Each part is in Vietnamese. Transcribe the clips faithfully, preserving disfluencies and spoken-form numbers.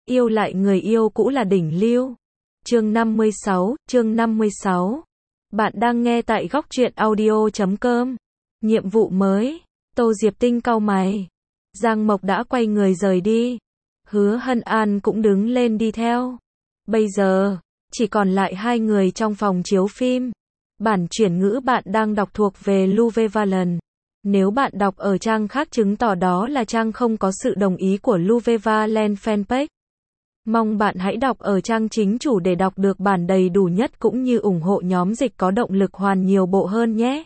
Yêu lại người yêu cũ là đỉnh lưu. Chương năm mươi sáu, chương năm mươi sáu. Bạn đang nghe tại góc truyện audio chấm com. Nhiệm vụ mới. Tô Diệp Tinh cau mày. Giang Mộc đã quay người rời đi. Hứa Hân An cũng đứng lên đi theo. Bây giờ, chỉ còn lại hai người trong phòng chiếu phim. Bản chuyển ngữ bạn đang đọc thuộc về Luvevalent. Nếu bạn đọc ở trang khác chứng tỏ đó là trang không có sự đồng ý của Luvevalent fanpage. Mong bạn hãy đọc ở trang chính chủ để đọc được bản đầy đủ nhất cũng như ủng hộ nhóm dịch có động lực hoàn nhiều bộ hơn nhé.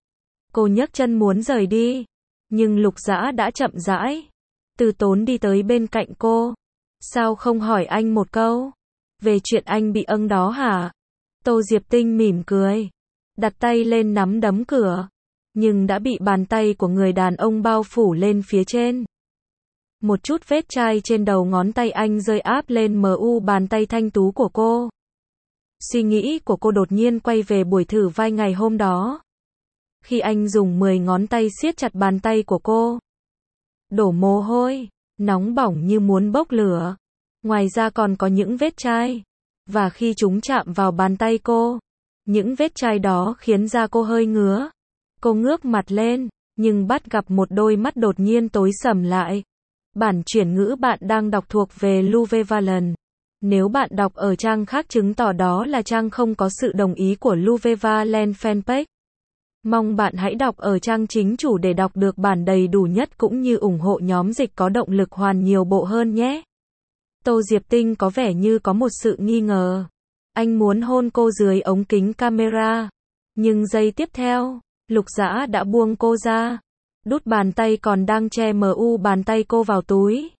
Cô nhấc chân muốn rời đi, nhưng Lục Dã đã chậm rãi, từ tốn đi tới bên cạnh cô. Sao không hỏi anh một câu? Về chuyện anh bị âng đó hả? Tô Diệp Tinh mỉm cười, đặt tay lên nắm đấm cửa, nhưng đã bị bàn tay của người đàn ông bao phủ lên phía trên. Một chút vết chai trên đầu ngón tay anh rơi áp lên mu bàn tay thanh tú của cô. Suy nghĩ của cô đột nhiên quay về buổi thử vai ngày hôm đó. Khi anh dùng mười ngón tay siết chặt bàn tay của cô. Đổ mồ hôi, nóng bỏng như muốn bốc lửa. Ngoài ra còn có những vết chai. Và khi chúng chạm vào bàn tay cô, những vết chai đó khiến da cô hơi ngứa. Cô ngước mặt lên, nhưng bắt gặp một đôi mắt đột nhiên tối sầm lại. Bản chuyển ngữ bạn đang đọc thuộc về Luvevalent. Nếu bạn đọc ở trang khác chứng tỏ đó là trang không có sự đồng ý của Luvevalent fanpage. Mong bạn hãy đọc ở trang chính chủ để đọc được bản đầy đủ nhất cũng như ủng hộ nhóm dịch có động lực hoàn nhiều bộ hơn nhé. Tô Diệp Tinh có vẻ như có một sự nghi ngờ. Anh muốn hôn cô dưới ống kính camera. Nhưng giây tiếp theo, Lục Dã đã buông cô ra. Đút bàn tay còn đang che mu bàn tay cô vào túi.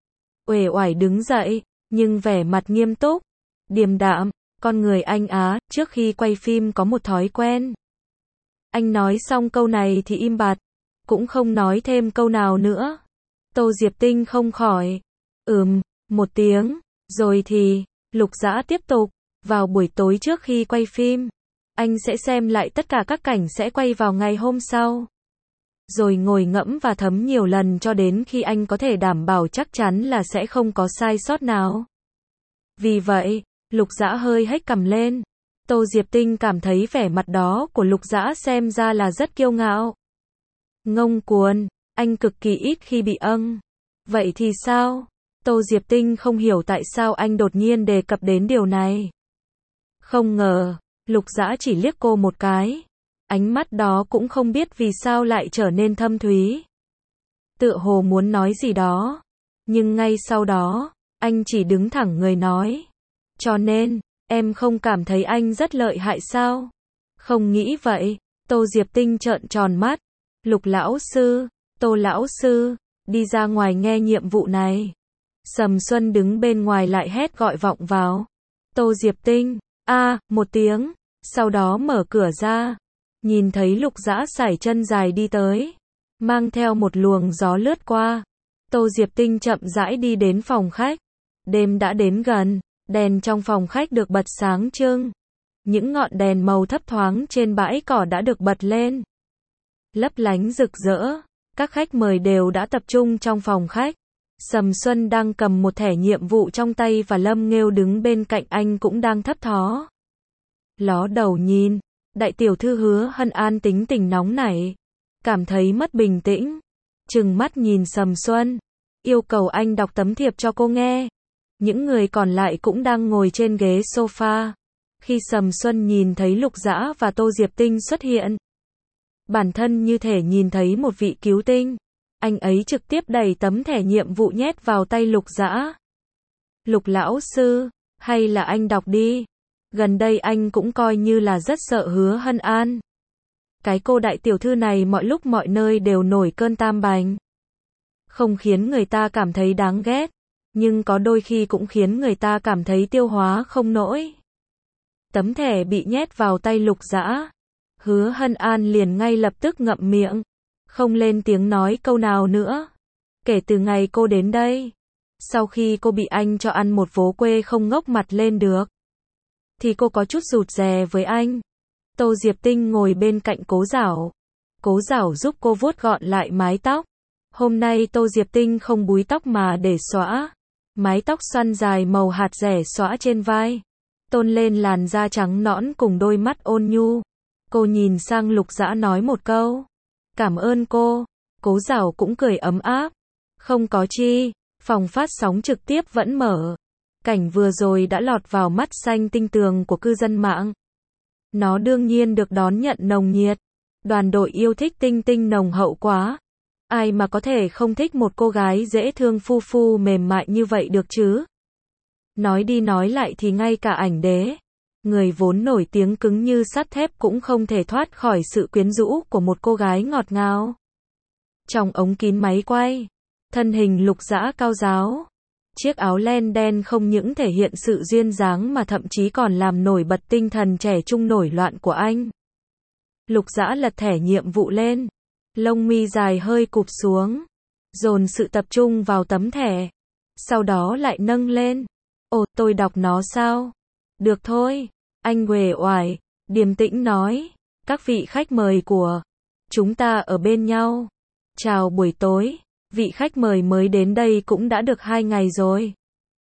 Uể oải đứng dậy, nhưng vẻ mặt nghiêm túc, điềm đạm. Con người anh Á, trước khi quay phim có một thói quen. Anh nói xong câu này thì im bặt, cũng không nói thêm câu nào nữa. Tô Diệp Tinh không khỏi, ừm, một tiếng, rồi thì, Lục Dã tiếp tục, vào buổi tối trước khi quay phim, anh sẽ xem lại tất cả các cảnh sẽ quay vào ngày hôm sau. Rồi ngồi ngẫm và thấm nhiều lần cho đến khi anh có thể đảm bảo chắc chắn là sẽ không có sai sót nào. Vì vậy, Lục Dã hơi hếch cằm lên. Tô Diệp Tinh cảm thấy vẻ mặt đó của Lục Dã xem ra là rất kiêu ngạo. Ngông cuồng, anh cực kỳ ít khi bị âng. Vậy thì sao? Tô Diệp Tinh không hiểu tại sao anh đột nhiên đề cập đến điều này. Không ngờ, Lục Dã chỉ liếc cô một cái. Ánh mắt đó cũng không biết vì sao lại trở nên thâm thúy. Tựa hồ muốn nói gì đó. Nhưng ngay sau đó, anh chỉ đứng thẳng người nói. Cho nên, em không cảm thấy anh rất lợi hại sao? Không nghĩ vậy. Tô Diệp Tinh trợn tròn mắt. Lục lão sư, Tô lão sư, đi ra ngoài nghe nhiệm vụ này. Sầm Xuân đứng bên ngoài lại hét gọi vọng vào. Tô Diệp Tinh, a, à, một tiếng, sau đó mở cửa ra. Nhìn thấy Lục Dã sải chân dài đi tới, mang theo một luồng gió lướt qua. Tô Diệp Tinh chậm rãi đi đến phòng khách. Đêm đã đến gần, đèn trong phòng khách được bật sáng trưng. Những ngọn đèn màu thấp thoáng trên bãi cỏ đã được bật lên. Lấp lánh rực rỡ, các khách mời đều đã tập trung trong phòng khách. Sầm Xuân đang cầm một thẻ nhiệm vụ trong tay và Lâm Nghêu đứng bên cạnh anh cũng đang thấp thó. Ló đầu nhìn. Đại tiểu thư Hứa Hân An tính tình nóng nảy, cảm thấy mất bình tĩnh, trừng mắt nhìn Sầm Xuân, yêu cầu anh đọc tấm thiệp cho cô nghe. Những người còn lại cũng đang ngồi trên ghế sofa. Khi Sầm Xuân nhìn thấy Lục Dã và Tô Diệp Tinh xuất hiện, bản thân như thể nhìn thấy một vị cứu tinh, anh ấy trực tiếp đẩy tấm thẻ nhiệm vụ nhét vào tay Lục Dã. Lục lão sư, hay là anh đọc đi. Gần đây anh cũng coi như là rất sợ Hứa Hân An. Cái cô đại tiểu thư này mọi lúc mọi nơi đều nổi cơn tam bành. Không khiến người ta cảm thấy đáng ghét, nhưng có đôi khi cũng khiến người ta cảm thấy tiêu hóa không nổi. Tấm thẻ bị nhét vào tay Lục Dã. Hứa Hân An liền ngay lập tức ngậm miệng, không lên tiếng nói câu nào nữa. Kể từ ngày cô đến đây, sau khi cô bị anh cho ăn một vố quê không ngóc mặt lên được, thì cô có chút rụt rè với anh. Tô Diệp Tinh ngồi bên cạnh Cố Giảo. Cố Giảo giúp cô vuốt gọn lại mái tóc. Hôm nay Tô Diệp Tinh không búi tóc mà để xõa, Mái tóc xoăn dài màu hạt rẻ xõa trên vai, tôn lên làn da trắng nõn cùng đôi mắt ôn nhu. Cô nhìn sang Lục Dã nói một câu. Cảm ơn cô. Cố Giảo cũng cười ấm áp. Không có chi, phòng phát sóng trực tiếp vẫn mở. Cảnh vừa rồi đã lọt vào mắt xanh tinh tường của cư dân mạng. Nó đương nhiên được đón nhận nồng nhiệt. Đoàn đội yêu thích Tinh Tinh nồng hậu quá. Ai mà có thể không thích một cô gái dễ thương phu phu mềm mại như vậy được chứ? Nói đi nói lại thì ngay cả ảnh đế, người vốn nổi tiếng cứng như sắt thép cũng không thể thoát khỏi sự quyến rũ của một cô gái ngọt ngào. Trong ống kín máy quay, thân hình Lục Dã cao ráo. Chiếc áo len đen không những thể hiện sự duyên dáng mà thậm chí còn làm nổi bật tinh thần trẻ trung nổi loạn của anh. Lục Dã lật thẻ nhiệm vụ lên. Lông mi dài hơi cụp xuống. Dồn sự tập trung vào tấm thẻ. Sau đó lại nâng lên. Ồ, tôi đọc nó sao? Được thôi. Anh uể oải, điềm tĩnh nói. Các vị khách mời của chúng ta ở bên nhau. Chào buổi tối. Vị khách mời mới đến đây cũng đã được hai ngày rồi.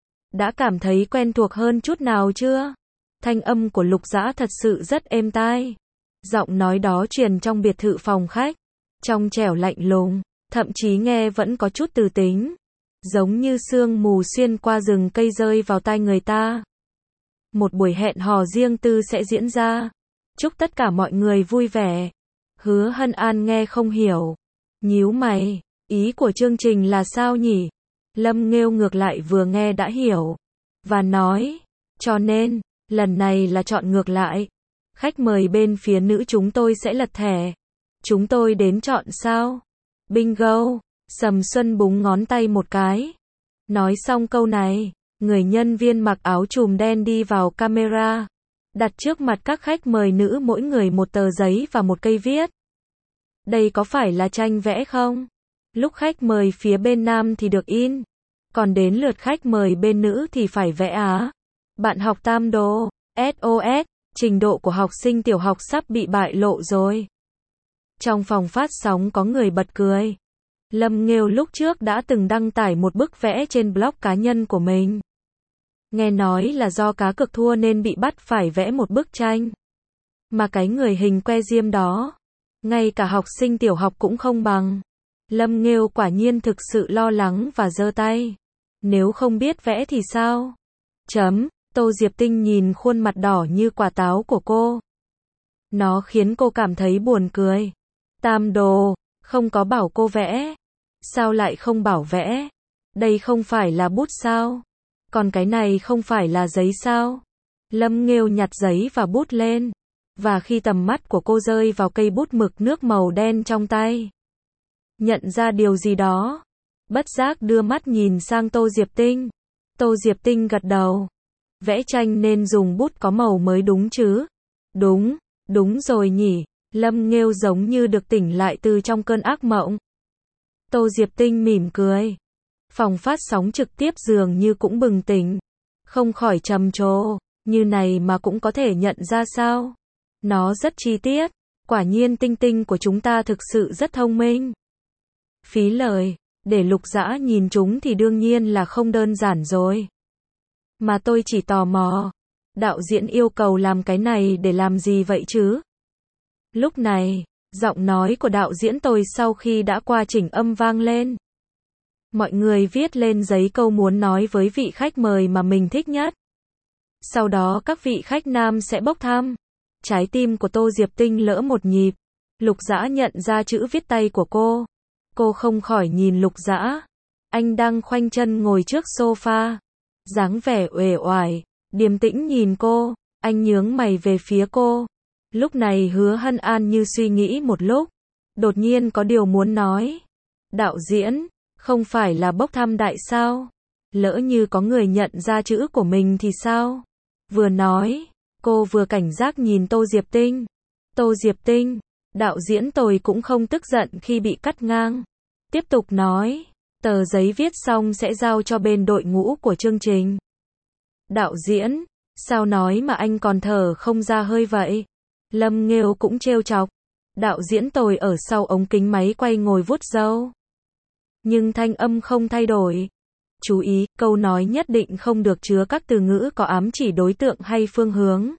Đã cảm thấy quen thuộc hơn chút nào chưa? Thanh âm của Lục Dã thật sự rất êm tai. Giọng nói đó truyền trong biệt thự phòng khách. Trong trẻo lạnh lùng, thậm chí nghe vẫn có chút từ tính. Giống như sương mù xuyên qua rừng cây rơi vào tai người ta. Một buổi hẹn hò riêng tư sẽ diễn ra. Chúc tất cả mọi người vui vẻ. Hứa Hân An nghe không hiểu. Nhíu mày, ý của chương trình là sao nhỉ? Lâm Nghêu ngược lại vừa nghe đã hiểu. Và nói, cho nên, lần này là chọn ngược lại. Khách mời bên phía nữ chúng tôi sẽ lật thẻ. Chúng tôi đến chọn sao? Bingo! Sầm Xuân búng ngón tay một cái. Nói xong câu này, người nhân viên mặc áo trùm đen đi vào camera. Đặt trước mặt các khách mời nữ mỗi người một tờ giấy và một cây viết. Đây có phải là tranh vẽ không? Lúc khách mời phía bên nam thì được in. Còn đến lượt khách mời bên nữ thì phải vẽ á. Bạn học tam đồ, ét ô ét, trình độ của học sinh tiểu học sắp bị bại lộ rồi. Trong phòng phát sóng có người bật cười. Lâm Nghêu lúc trước đã từng đăng tải một bức vẽ trên blog cá nhân của mình. Nghe nói là do cá cược thua nên bị bắt phải vẽ một bức tranh. Mà cái người hình que diêm đó, ngay cả học sinh tiểu học cũng không bằng. Lâm Nghêu quả nhiên thực sự lo lắng và giơ tay. Nếu không biết vẽ thì sao? Chấm, Tô Diệp Tinh nhìn khuôn mặt đỏ như quả táo của cô. Nó khiến cô cảm thấy buồn cười. Tam đồ, không có bảo cô vẽ. Sao lại không bảo vẽ? Đây không phải là bút sao? Còn cái này không phải là giấy sao? Lâm Nghêu nhặt giấy và bút lên. Và khi tầm mắt của cô rơi vào cây bút mực nước màu đen trong tay, nhận ra điều gì đó, bất giác đưa mắt nhìn sang Tô Diệp Tinh. Tô Diệp Tinh gật đầu. Vẽ tranh nên dùng bút có màu mới đúng chứ? Đúng, đúng rồi nhỉ. Lâm Nghêu giống như được tỉnh lại từ trong cơn ác mộng. Tô Diệp Tinh mỉm cười. Phòng phát sóng trực tiếp dường như cũng bừng tỉnh. Không khỏi trầm trồ, như này mà cũng có thể nhận ra sao? Nó rất chi tiết. Quả nhiên Tinh Tinh của chúng ta thực sự rất thông minh. Phí lời, để Lục Dã nhìn chúng thì đương nhiên là không đơn giản rồi. Mà tôi chỉ tò mò, đạo diễn yêu cầu làm cái này để làm gì vậy chứ? Lúc này, giọng nói của đạo diễn tôi sau khi đã qua chỉnh âm vang lên. Mọi người viết lên giấy câu muốn nói với vị khách mời mà mình thích nhất. Sau đó các vị khách nam sẽ bốc thăm. Trái tim của Tô Diệp Tinh lỡ một nhịp. Lục Dã nhận ra chữ viết tay của cô. Cô không khỏi nhìn Lục Dã. Anh đang khoanh chân ngồi trước sofa. Dáng vẻ uể oải, điềm tĩnh nhìn cô. Anh nhướng mày về phía cô. Lúc này Hứa Hân An như suy nghĩ một lúc. Đột nhiên có điều muốn nói. Đạo diễn, không phải là bốc thăm đại sao? Lỡ như có người nhận ra chữ của mình thì sao? Vừa nói, cô vừa cảnh giác nhìn Tô Diệp Tinh. Tô Diệp Tinh, đạo diễn tôi cũng không tức giận khi bị cắt ngang. Tiếp tục nói, tờ giấy viết xong sẽ giao cho bên đội ngũ của chương trình. Đạo diễn, sao nói mà anh còn thở không ra hơi vậy? Lâm Nghêu cũng trêu chọc. Đạo diễn tôi ở sau ống kính máy quay ngồi vuốt râu. Nhưng thanh âm không thay đổi. Chú ý, câu nói nhất định không được chứa các từ ngữ có ám chỉ đối tượng hay phương hướng.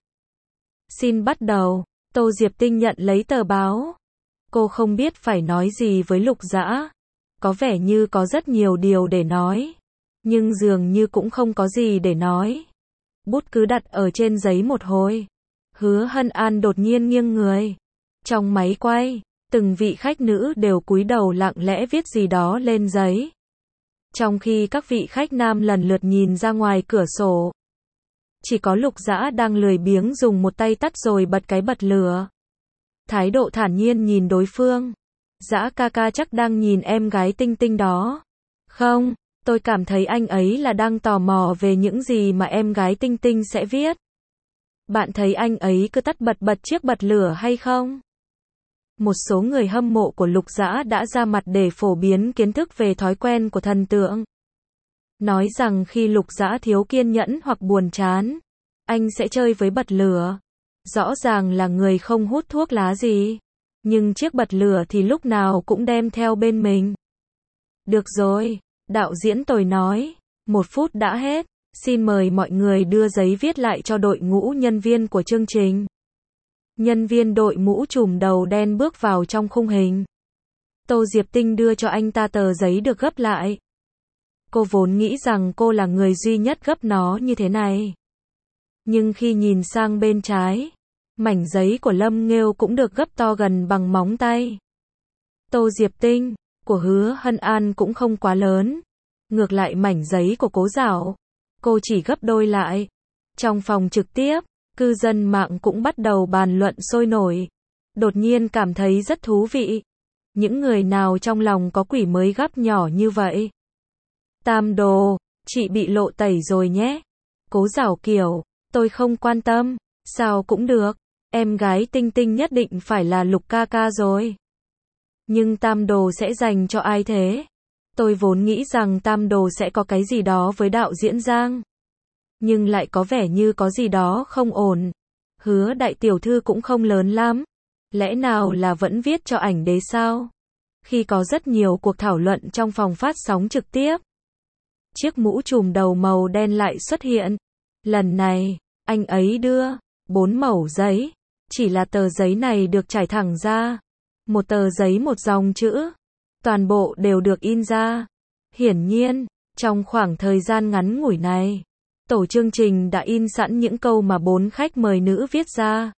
Xin bắt đầu. Tô Diệp Tinh nhận lấy tờ báo. Cô không biết phải nói gì với Lục Dã. Có vẻ như có rất nhiều điều để nói. Nhưng dường như cũng không có gì để nói. Bút cứ đặt ở trên giấy một hồi. Hứa Hân An đột nhiên nghiêng người. Trong máy quay, từng vị khách nữ đều cúi đầu lặng lẽ viết gì đó lên giấy. Trong khi các vị khách nam lần lượt nhìn ra ngoài cửa sổ. Chỉ có Lục Dã đang lười biếng dùng một tay tắt rồi bật cái bật lửa. Thái độ thản nhiên nhìn đối phương. Dã ca ca chắc đang nhìn em gái Tinh Tinh đó. Không, tôi cảm thấy anh ấy là đang tò mò về những gì mà em gái Tinh Tinh sẽ viết. Bạn thấy anh ấy cứ tắt bật bật chiếc bật lửa hay không? Một số người hâm mộ của Lục Dã đã ra mặt để phổ biến kiến thức về thói quen của thần tượng. Nói rằng khi Lục Dã thiếu kiên nhẫn hoặc buồn chán, anh sẽ chơi với bật lửa. Rõ ràng là người không hút thuốc lá gì. Nhưng chiếc bật lửa thì lúc nào cũng đem theo bên mình. Được rồi, đạo diễn tôi nói. Một phút đã hết. Xin mời mọi người đưa giấy viết lại cho đội ngũ nhân viên của chương trình. Nhân viên đội mũ trùm đầu đen bước vào trong khung hình. Tô Diệp Tinh đưa cho anh ta tờ giấy được gấp lại. Cô vốn nghĩ rằng cô là người duy nhất gấp nó như thế này. Nhưng khi nhìn sang bên trái, mảnh giấy của Lâm Nghêu cũng được gấp to gần bằng móng tay. Tô Diệp Tinh, của Hứa Hân An cũng không quá lớn. Ngược lại mảnh giấy của Cố Giảo, cô chỉ gấp đôi lại. Trong phòng trực tiếp, cư dân mạng cũng bắt đầu bàn luận sôi nổi. Đột nhiên cảm thấy rất thú vị. Những người nào trong lòng có quỷ mới gấp nhỏ như vậy? Tam Đồ, chị bị lộ tẩy rồi nhé. Cố Giảo kiểu, tôi không quan tâm, sao cũng được. Em gái Tinh Tinh nhất định phải là Lục ca ca rồi. Nhưng Tam Đồ sẽ dành cho ai thế? Tôi vốn nghĩ rằng Tam Đồ sẽ có cái gì đó với đạo diễn Giang. Nhưng lại có vẻ như có gì đó không ổn. Hứa đại tiểu thư cũng không lớn lắm. Lẽ nào là vẫn viết cho ảnh đế sao? Khi có rất nhiều cuộc thảo luận trong phòng phát sóng trực tiếp, chiếc mũ trùm đầu màu đen lại xuất hiện. Lần này, anh ấy đưa bốn mẩu giấy. Chỉ là tờ giấy này được trải thẳng ra. Một tờ giấy một dòng chữ. Toàn bộ đều được in ra. Hiển nhiên, trong khoảng thời gian ngắn ngủi này, tổ chương trình đã in sẵn những câu mà bốn khách mời nữ viết ra.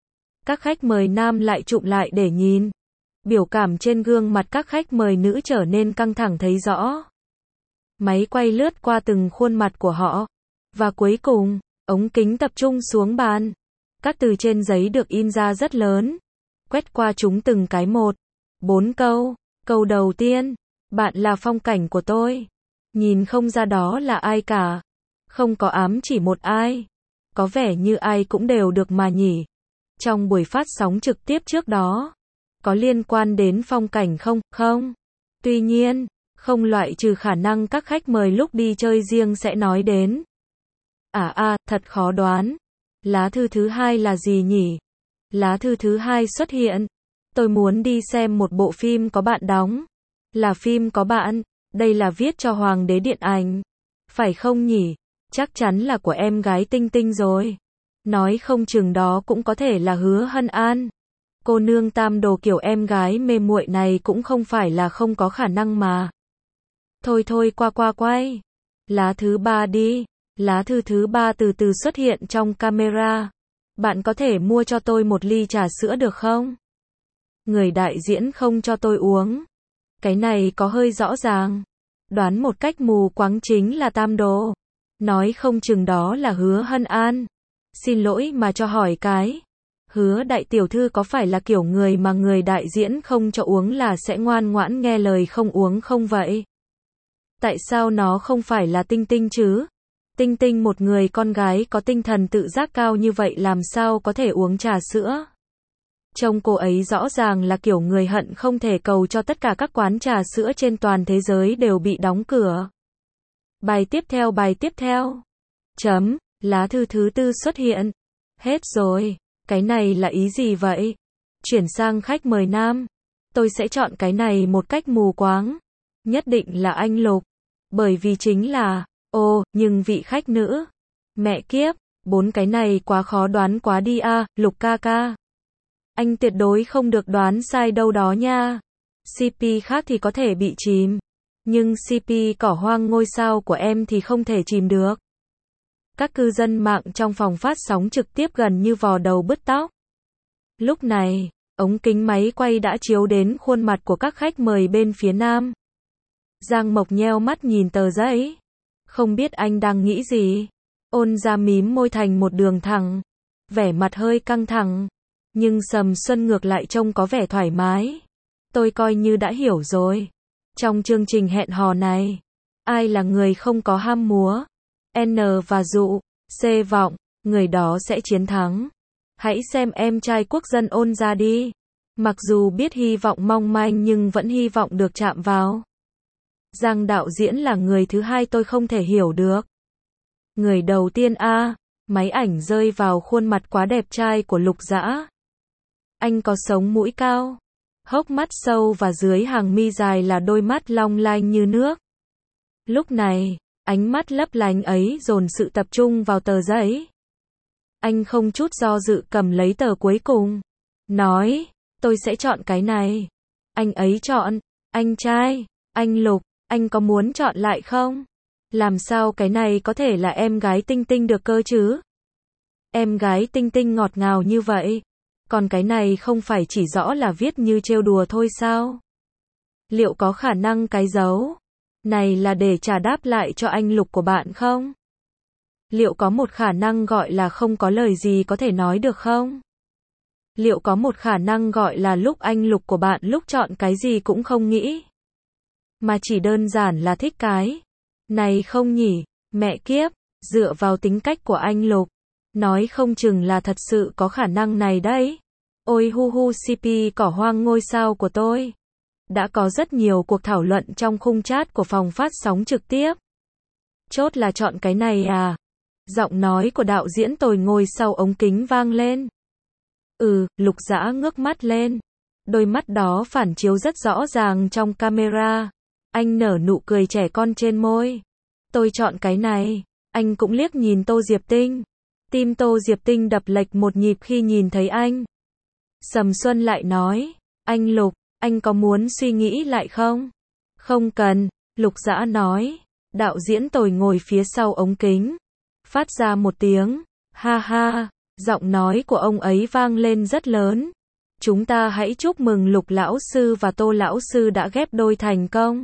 Các khách mời nam lại chụm lại để nhìn. Biểu cảm trên gương mặt các khách mời nữ trở nên căng thẳng thấy rõ. Máy quay lướt qua từng khuôn mặt của họ. Và cuối cùng, ống kính tập trung xuống bàn. Các từ trên giấy được in ra rất lớn. Quét qua chúng từng cái một. Bốn câu. Câu đầu tiên. Bạn là phong cảnh của tôi. Nhìn không ra đó là ai cả. Không có ám chỉ một ai. Có vẻ như ai cũng đều được mà nhỉ. Trong buổi phát sóng trực tiếp trước đó, có liên quan đến phong cảnh không? Không. Tuy nhiên, không loại trừ khả năng các khách mời lúc đi chơi riêng sẽ nói đến. À à, thật khó đoán. Lá thư thứ hai là gì nhỉ? Lá thư thứ hai xuất hiện. Tôi muốn đi xem một bộ phim có bạn đóng. Là phim có bạn. Đây là viết cho Hoàng đế điện ảnh. Phải không nhỉ? Chắc chắn là của em gái Tinh Tinh rồi. Nói không chừng đó cũng có thể là Hứa Hân An. Cô nương Tam Đồ kiểu em gái mê muội này cũng không phải là không có khả năng mà. Thôi thôi qua qua quay. Lá thứ ba đi. Lá thư thứ ba từ từ xuất hiện trong camera. Bạn có thể mua cho tôi một ly trà sữa được không? Người đại diễn không cho tôi uống. Cái này có hơi rõ ràng. Đoán một cách mù quáng chính là Tam Đồ. Nói không chừng đó là Hứa Hân An. Xin lỗi mà cho hỏi cái. Hứa đại tiểu thư có phải là kiểu người mà người đại diễn không cho uống là sẽ ngoan ngoãn nghe lời không uống không vậy? Tại sao nó không phải là Tinh Tinh chứ? Tinh Tinh một người con gái có tinh thần tự giác cao như vậy làm sao có thể uống trà sữa? Trông cô ấy rõ ràng là kiểu người hận không thể cầu cho tất cả các quán trà sữa trên toàn thế giới đều bị đóng cửa. Bài tiếp theo bài tiếp theo. Chấm, lá thư thứ tư xuất hiện. Hết rồi, cái này là ý gì vậy? Chuyển sang khách mời nam. Tôi sẽ chọn cái này một cách mù quáng. Nhất định là anh Lục. Bởi vì chính là, ô, nhưng vị khách nữ. Mẹ kiếp, bốn cái này quá khó đoán quá đi a, Lục ca ca. Anh tuyệt đối không được đoán sai đâu đó nha. xê pê khác thì có thể bị chìm. Nhưng xê pê cỏ hoang ngôi sao của em thì không thể chìm được. Các cư dân mạng trong phòng phát sóng trực tiếp gần như vò đầu bứt tóc. Lúc này, ống kính máy quay đã chiếu đến khuôn mặt của các khách mời bên phía nam. Giang Mộc nheo mắt nhìn tờ giấy. Không biết anh đang nghĩ gì. Ôn Gia mím môi thành một đường thẳng. Vẻ mặt hơi căng thẳng. Nhưng Sầm Xuân ngược lại trông có vẻ thoải mái. Tôi coi như đã hiểu rồi. Trong chương trình hẹn hò này, ai là người không có ham múa? N và dụ, C vọng, người đó sẽ chiến thắng. Hãy xem em trai quốc dân Ôn Gia đi. Mặc dù biết hy vọng mong manh nhưng vẫn hy vọng được chạm vào. Giang đạo diễn là người thứ hai tôi không thể hiểu được. Người đầu tiên a, máy ảnh rơi vào khuôn mặt quá đẹp trai của Lục Dã. Anh có sống mũi cao, hốc mắt sâu và dưới hàng mi dài là đôi mắt long lanh như nước. Lúc này, ánh mắt lấp lánh ấy dồn sự tập trung vào tờ giấy. Anh không chút do dự cầm lấy tờ cuối cùng. Nói, tôi sẽ chọn cái này. Anh ấy chọn, anh trai, anh Lục, anh có muốn chọn lại không? Làm sao cái này có thể là em gái Tinh Tinh được cơ chứ? Em gái Tinh Tinh ngọt ngào như vậy. Còn cái này không phải chỉ rõ là viết như trêu đùa thôi sao? Liệu có khả năng cái dấu này là để trả đáp lại cho anh Lục của bạn không? Liệu có một khả năng gọi là không có lời gì có thể nói được không? Liệu có một khả năng gọi là lúc anh Lục của bạn lúc chọn cái gì cũng không nghĩ, mà chỉ đơn giản là thích cái này không nhỉ? Mẹ kiếp, dựa vào tính cách của anh Lục, nói không chừng là thật sự có khả năng này đấy. Ôi hu hu xê pê cỏ hoang ngôi sao của tôi. Đã có rất nhiều cuộc thảo luận trong khung chat của phòng phát sóng trực tiếp. Chốt là chọn cái này à? Giọng nói của đạo diễn Tồi ngồi sau ống kính vang lên. Ừ, Lục Dã ngước mắt lên. Đôi mắt đó phản chiếu rất rõ ràng trong camera. Anh nở nụ cười trẻ con trên môi. Tôi chọn cái này. Anh cũng liếc nhìn Tô Diệp Tinh. Tim Tô Diệp Tinh đập lệch một nhịp khi nhìn thấy anh. Sầm Xuân lại nói, anh Lục, anh có muốn suy nghĩ lại không? Không cần, Lục Dã nói. Đạo diễn Tồi ngồi phía sau ống kính. Phát ra một tiếng, ha ha, giọng nói của ông ấy vang lên rất lớn. Chúng ta hãy chúc mừng Lục lão sư và Tô lão sư đã ghép đôi thành công.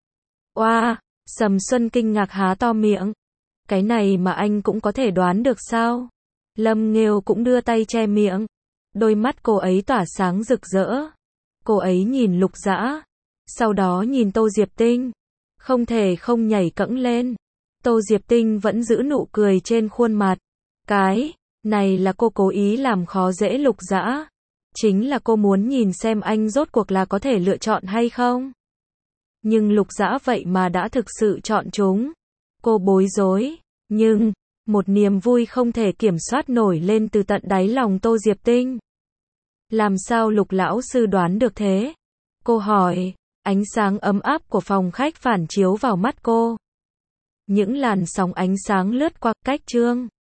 Oa, wow, Sầm Xuân kinh ngạc há to miệng. Cái này mà anh cũng có thể đoán được sao? Lâm Nghêu cũng đưa tay che miệng. Đôi mắt cô ấy tỏa sáng rực rỡ. Cô ấy nhìn Lục Dã, sau đó nhìn Tô Diệp Tinh. Không thể không nhảy cẫng lên. Tô Diệp Tinh vẫn giữ nụ cười trên khuôn mặt. Cái này là cô cố ý làm khó dễ Lục Dã. Chính là cô muốn nhìn xem anh rốt cuộc là có thể lựa chọn hay không. Nhưng Lục Dã vậy mà đã thực sự chọn chúng. Cô bối rối. Nhưng, một niềm vui không thể kiểm soát nổi lên từ tận đáy lòng Tô Diệp Tinh. Làm sao Lục lão sư đoán được thế? Cô hỏi. Ánh sáng ấm áp của phòng khách phản chiếu vào mắt cô. Những làn sóng ánh sáng lướt qua cách chương.